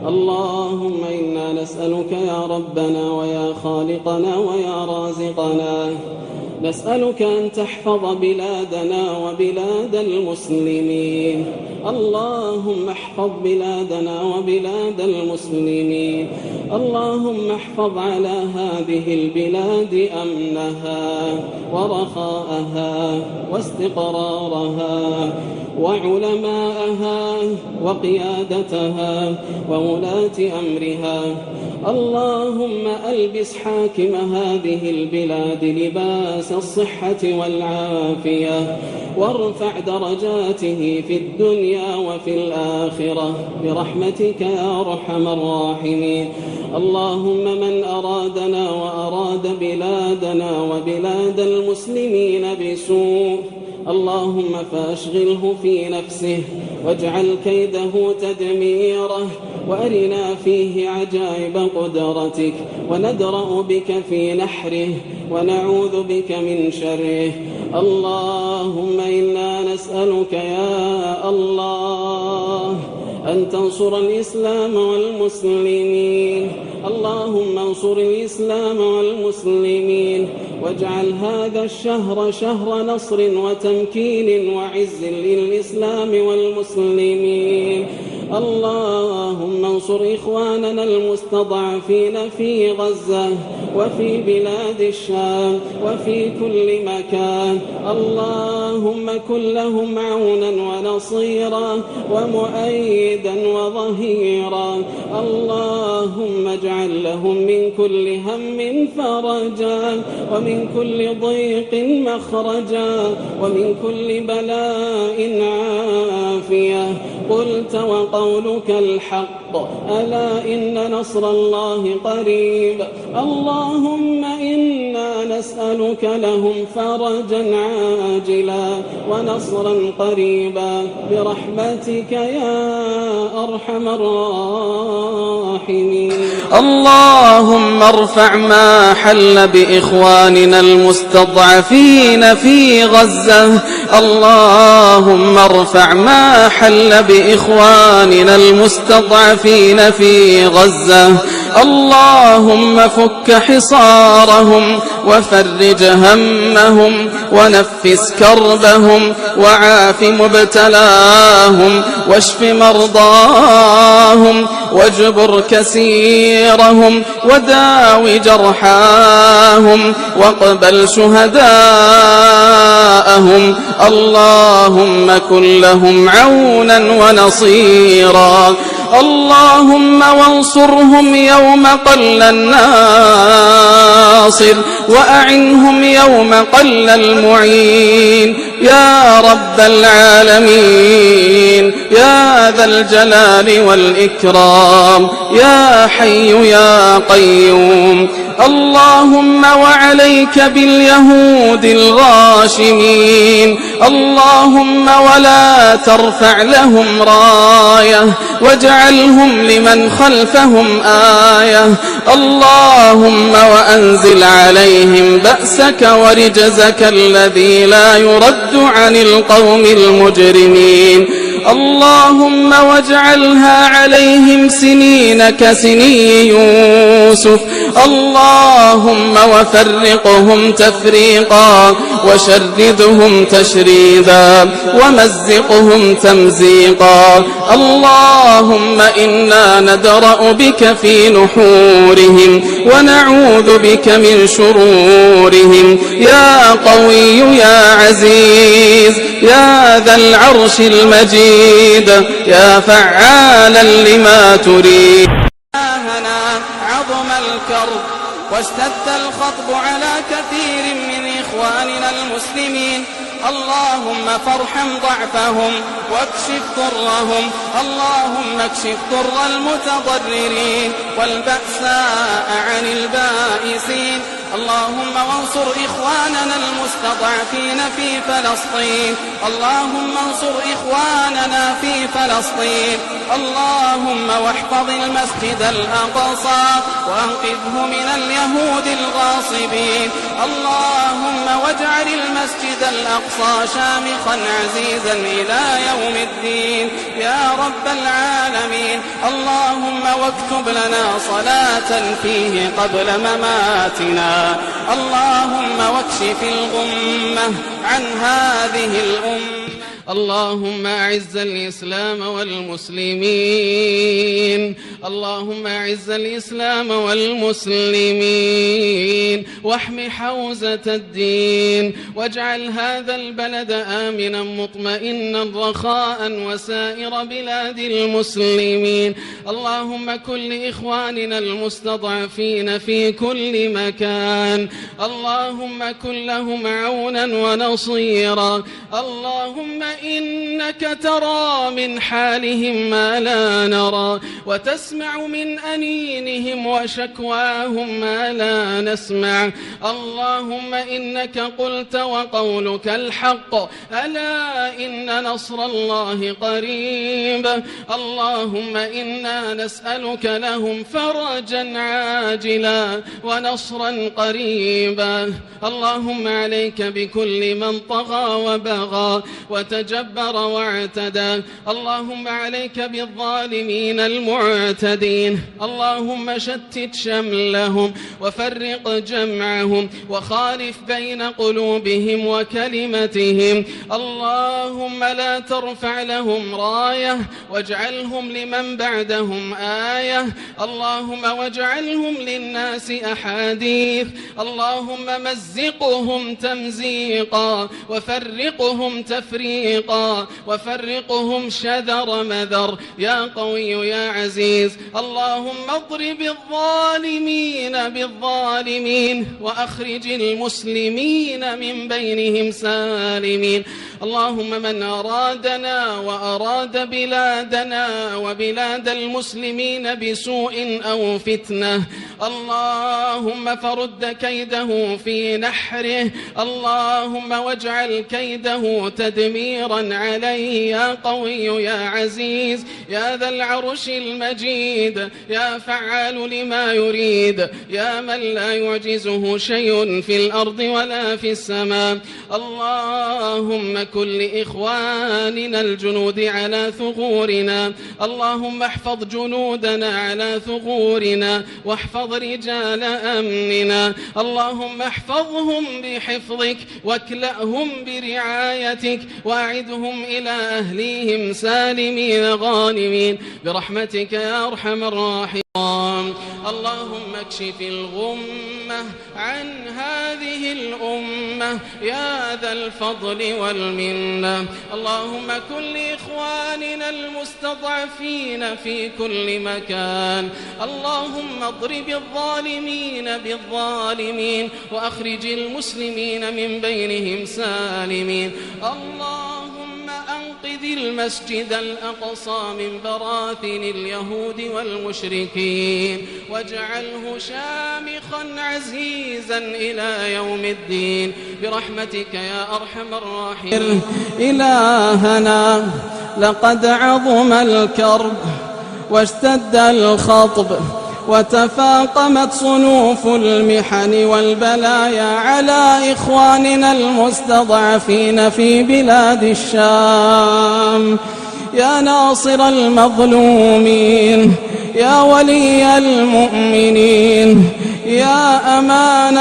اللهم إنا نسألك يا ربنا ويا خالقنا ويا رازقنا، نسألك أن تحفظ بلادنا وبلاد المسلمين. اللهم احفظ بلادنا وبلاد المسلمين. اللهم احفظ على هذه البلاد أمنها ورخاءها واستقرارها وعلماءها وقيادتها وولاة أمرها. اللهم ألبس حاكم هذه البلاد لباس الصحة والعافية، وارفع درجاته في الدنيا وفي الآخرة برحمتك يا أرحم الراحمين. اللهم من أرادنا وأراد بلادنا وبلاد المسلمين بسوء اللهم فاشغله في نفسه واجعل كيده تدميره، وأرنا فيه عجائب قدرتك، وندرأ بك في نحره ونعوذ بك من شره. اللهم إنا نسألك يا الله أن تنصر الإسلام والمسلمين. اللهم انصر الإسلام والمسلمين، واجعل هذا الشهر شهر نصر وتمكين وعز للإسلام والمسلمين. اللهم انصر إخواننا المستضعفين في غزة وفي بلاد الشام وفي كل مكان. اللهم كن لهم عونا ونصيرا ومؤيدا وظهيرا. اللهم اجعل لهم من كل هم فرجا، ومن كل ضيق مخرجا، ومن كل بلاء عافية. قلت وقولك الحق، ألا إن نصر الله قريب. اللهم إنا نسألك لهم فرجا عاجلا ونصرا قريبا برحمتك يا أرحم الراحمين. اللهم ارفع ما حل بإخواننا المستضعفين في غزة. اللهم ارفع ما حل بإخواننا المستضعفين في غزة. اللهم فك حصارهم وفرج همهم ونفس كربهم وعاف مبتلاهم واشف مرضاهم واجبر كسيرهم وداو جرحاهم واقبل شهداءهم. اللهم كن لهم عونا ونصيرا. اللهم وانصرهم يوم قل الناصر، وأعنهم يوم قل المعين يا رب العالمين، يا ذا الجلال والإكرام، يا حي يا قيوم. اللهم وعليك باليهود الغاشمين. اللهم ولا ترفع لهم راية، واجعلهم لمن خلفهم آية. اللهم وأنزل عليهم بأسك ورجزك الذي لا يرد عن القوم المجرمين. اللهم واجعلها عليهم سنين كسني يوسف. اللهم وفرقهم تفريقا وشردهم تشريدا ومزقهم تمزيقا. اللهم إنا ندرأ بك في نحورهم ونعوذ بك من شرورهم يا قوي يا عزيز يا ذا العرش المجيد يا فعالا لما تريد. عظم الكرب واشتد الخطب على كثير من إخواننا المسلمين. اللهم فارحم ضعفهم واكشف ضرهم. اللهم اكشف ضر المتضررين والبأساء عن البائسين. اللهم وانصر إخواننا المستضعفين في فلسطين. اللهم انصر إخواننا في فلسطين. اللهم واحفظ المسجد الأقصى وانقذه من اليهود الغاصبين. اللهم واجعل المسجد الأقصى شامخا عزيزا إلى يوم الدين يا رب العالمين. اللهم واكتب لنا صلاة فيه قبل مماتنا. اللهم واكشف الغمة عن هذه الأمة. اللهم أعز الإسلام والمسلمين. اللهم أعز الإسلام والمسلمين واحم حوزة الدين، واجعل هذا البلد آمنا مطمئنا رخاء وسائر بلاد المسلمين. اللهم كن لإخواننا المستضعفين في كل مكان، اللهم كن لهم عونا ونصيرا. اللهم إنك ترى من حالهم ما لا نرى، وتسمع من أنينهم وشكواهم ما لا نسمع. اللهم إنك قلت وقولك الحق، ألا إن نصر الله قريب. اللهم إنا نسألك لهم فرجا عاجلا ونصرا قريبا. اللهم عليك بكل من طغى وبغى وتجبر واعتدى. اللهم عليك بالظالمين المعتدين. اللهم شتت شملهم وفرق جمعهم وخالف بين قلوبهم وكلمتهم. اللهم لا ترفع لهم راية واجعلهم لمن بعدهم آية. اللهم واجعلهم للناس أحاديث. اللهم مزقهم تمزيقا وفرقهم تفريقا وفرقهم شذر مذر يا قوي يا عزيز. اللهم اضرب الظالمين بالظالمين وأخرج المسلمين من بينهم سالمين. اللهم من أرادنا وأراد بلادنا وبلاد المسلمين بسوء أو فتنة، اللهم فرد كيده في نحره. اللهم واجعل كيده تدميرا عليه يا قوي يا عزيز يا ذا العرش المجيد يا فعال لما يريد يا من لا يعجزه شيء في الأرض ولا في السماء. اللهم كن لإخواننا الجنود على ثغورنا. اللهم احفظ جنودنا على ثغورنا واحفظ رجال أمننا. اللهم احفظهم بحفظك واكلأهم برعايتك وأعدهم إلى أهليهم سالمين غانمين برحمتك يا أرحم الراحمين. اللهم اكشف الغمة عن هذه الأمة يا ذا الفضل والمنة. اللهم كن لإخواننا المستضعفين في كل مكان. اللهم اضرب الظالمين بالظالمين وأخرج المسلمين من بينهم سالمين. اللهم أنقذ المسجد الأقصى من براثن اليهود والمشركين واجعله شامخا عزيزا إلى يوم الدين برحمتك يا أرحم الراحمين. إلهنا لقد عظم الكرب واشتد الخطب وتفاقمت صنوف المحن والبلايا على إخواننا المستضعفين في بلاد الشام. يا ناصر المظلومين يا ولي المؤمنين يا أمان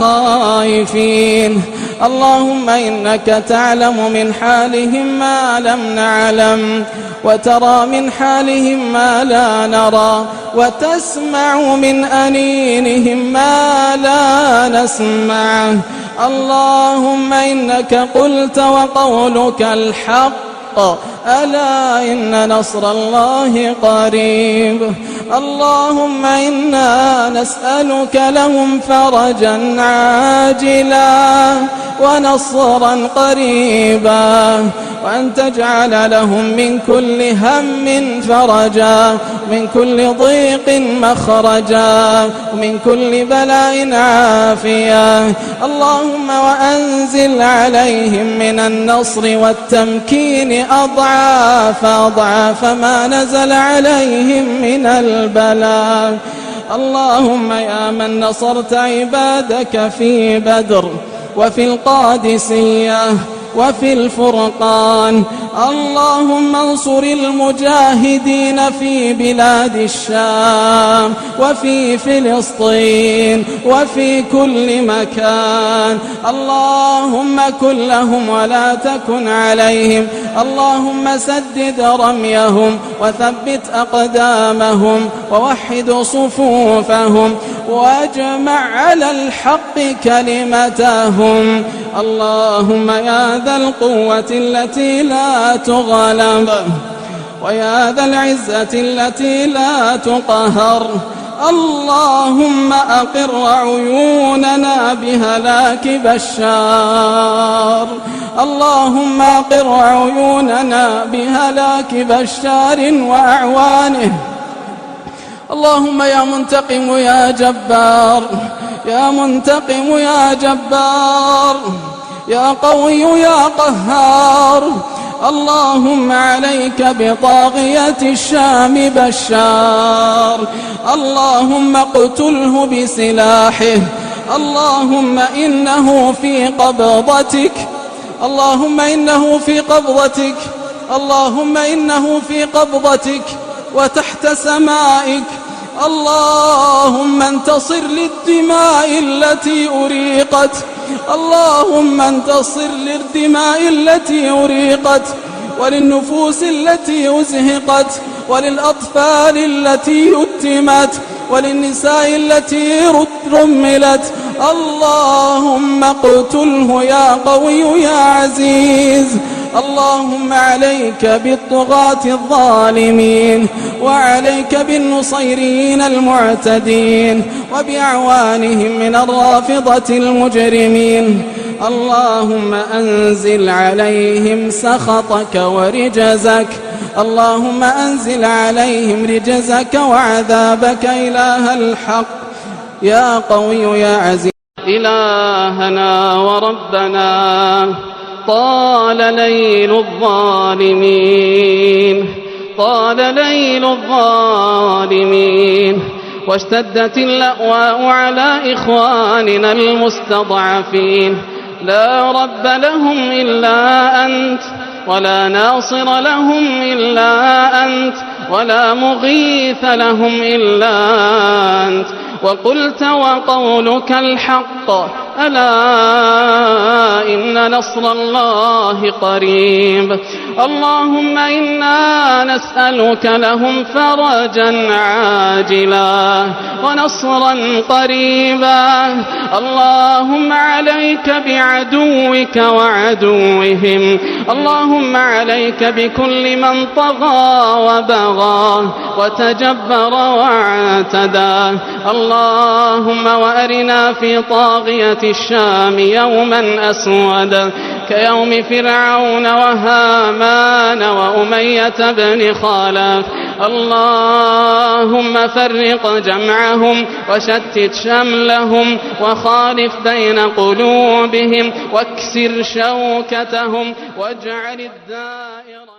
الخائفين، اللهم إنك تعلم من حالهم ما لم نعلم وترى من حالهم ما لا نرى وتسمع من أنينهم ما لا نسمع. اللهم إنك قلت وقولك الحق، ألا إن نصر الله قريب. اللهم إنا نسألك لهم فرجا عاجلا ونصرا قريبا، وأن تجعل لهم من كل هم فرجا، من كل ضيق مخرجا، ومن كل بلاء عافيا. اللهم وأنزل عليهم من النصر والتمكين أضعاف ما نزل عليهم من البلاء. اللهم يا من نصرت عبادك في بدر وفي القادسية وفي الفرقان، اللهم انصر المجاهدين في بلاد الشام وفي فلسطين وفي كل مكان، اللهم كن لهم ولا تكن عليهم، اللهم سدد رميهم وثبت أقدامهم ووحد صفوفهم واجمع على الحق كلمتهم، اللهم يا ذا القوة التي لا تغلب ويا ذا العزة التي لا تقهر، اللهم أقر عيوننا بهلاك بشار، اللهم أقر عيوننا بهلاك بشار وأعوانه، اللهم يا منتقم يا جبار، يا منتقم يا جبار، يا قوي يا قهار، اللهم عليك بطاغية الشام بشار، اللهم اقتله بسلاحه، اللهم إنه في قبضتك، اللهم إنه في قبضتك، اللهم إنه في قبضتك وتحت سمائك، اللهم انتصر للدماء التي أريقت، اللهم انتصر للدماء التي أريقت وللنفوس التي أزهقت وللأطفال التي يتمت وللنساء التي رملت، اللهم اقتله يا قوي يا عزيز، اللهم عليك بالطغاة الظالمين وعليك بالنصيرين المعتدين وبأعوانهم من الرافضة المجرمين، اللهم أنزل عليهم سخطك ورجزك، اللهم أنزل عليهم رجزك وعذابك إله الحق يا قوي يا عزيز. إلهنا وربنا طال ليل الظالمين، طال ليل الظالمين، واشتدت اللأواء على إخواننا المستضعفين، لا رب لهم إلا أنت، ولا ناصر لهم إلا أنت، ولا مغيث لهم إلا أنت، وقلت وقولك الحق، ألا إن نصر الله قريب، اللهم إنا نسألك لهم فرجا عاجلا ونصرا قريبا، اللهم عليك بعدوك وعدوهم، اللهم عليك بكل من طغى وبغى وتجبر واعتدى، اللهم وأرنا في طاغية الشام يوما أسودا كيوم فرعون وهامان وأمية بن خلف، اللهم فرق جمعهم وشتت شملهم وخالف بين قلوبهم واكسر شوكتهم واجعل الدائرة